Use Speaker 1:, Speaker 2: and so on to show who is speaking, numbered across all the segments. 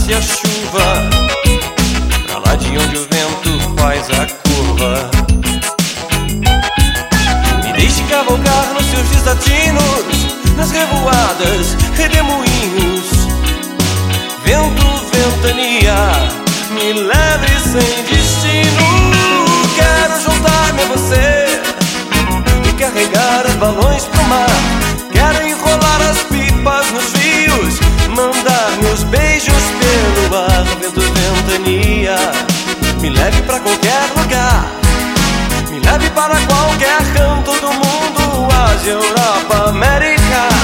Speaker 1: passe a chuva pra lá de onde o vento faz a curva. Me deixe cavalgar nos seus desatinos, nas revoadas, redemoinhos. Vento, ventania, me leve sem destino. Quero juntar-me a você e carregar os balões pro mar. Quero enrolar as pipas nos fios, mandar meus beijos pelo ar. Vento, ventania, me leve pra qualquer lugar, me leve para qualquer canto do mundo, Ásia, Europa, América.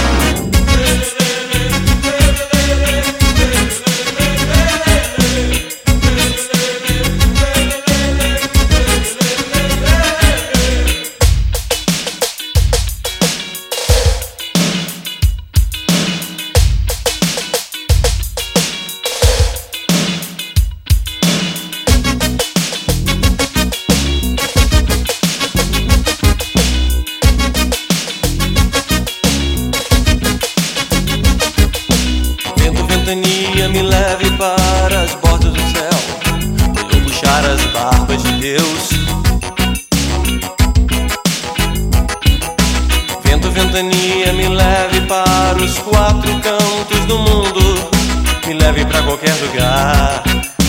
Speaker 1: Me leve para as bordas do céu, vou puxar as barbas de Deus. Vento, ventania, me leve para os quatro cantos do mundo, me leve para qualquer lugar.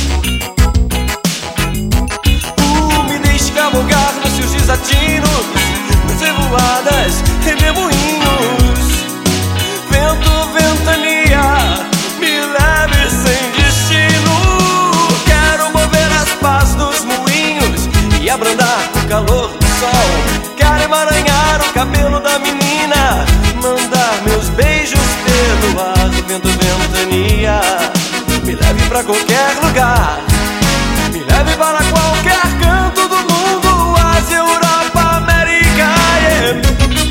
Speaker 1: Me deixe cavalgar nos seus desatinos, nas revoadas, redemoinhos. Vento, ventania, me leve sem destino. Quero mover as pás dos moinhos e abrandar o calor do sol. Quero emaranhar o cabelo da menina, mandar meus beijos pelo ar. Vento, ventania, me leve pra qualquer lugar, me leve para qualquer canto do mundo, Ásia, Europa, América, yeah.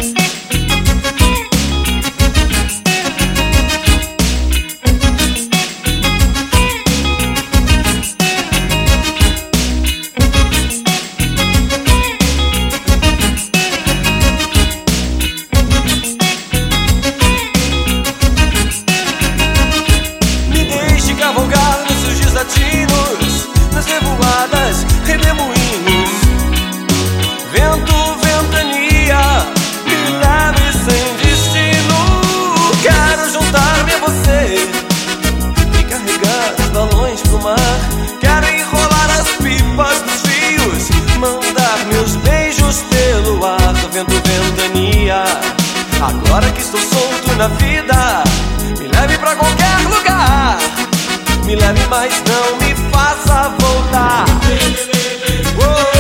Speaker 1: Cavalgar nos seus desatinos, nas revoadas, redemoinhos. Vento, ventania, me leve sem destino. Quero juntar-me a você e carregar os balões pro mar. Quero enrolar as pipas nos fios, mandar meus beijos pelo ar. Vento, ventania, agora que estou solto na vida, me leve pra qualquer lugar, me leve, mas não me faça voltar.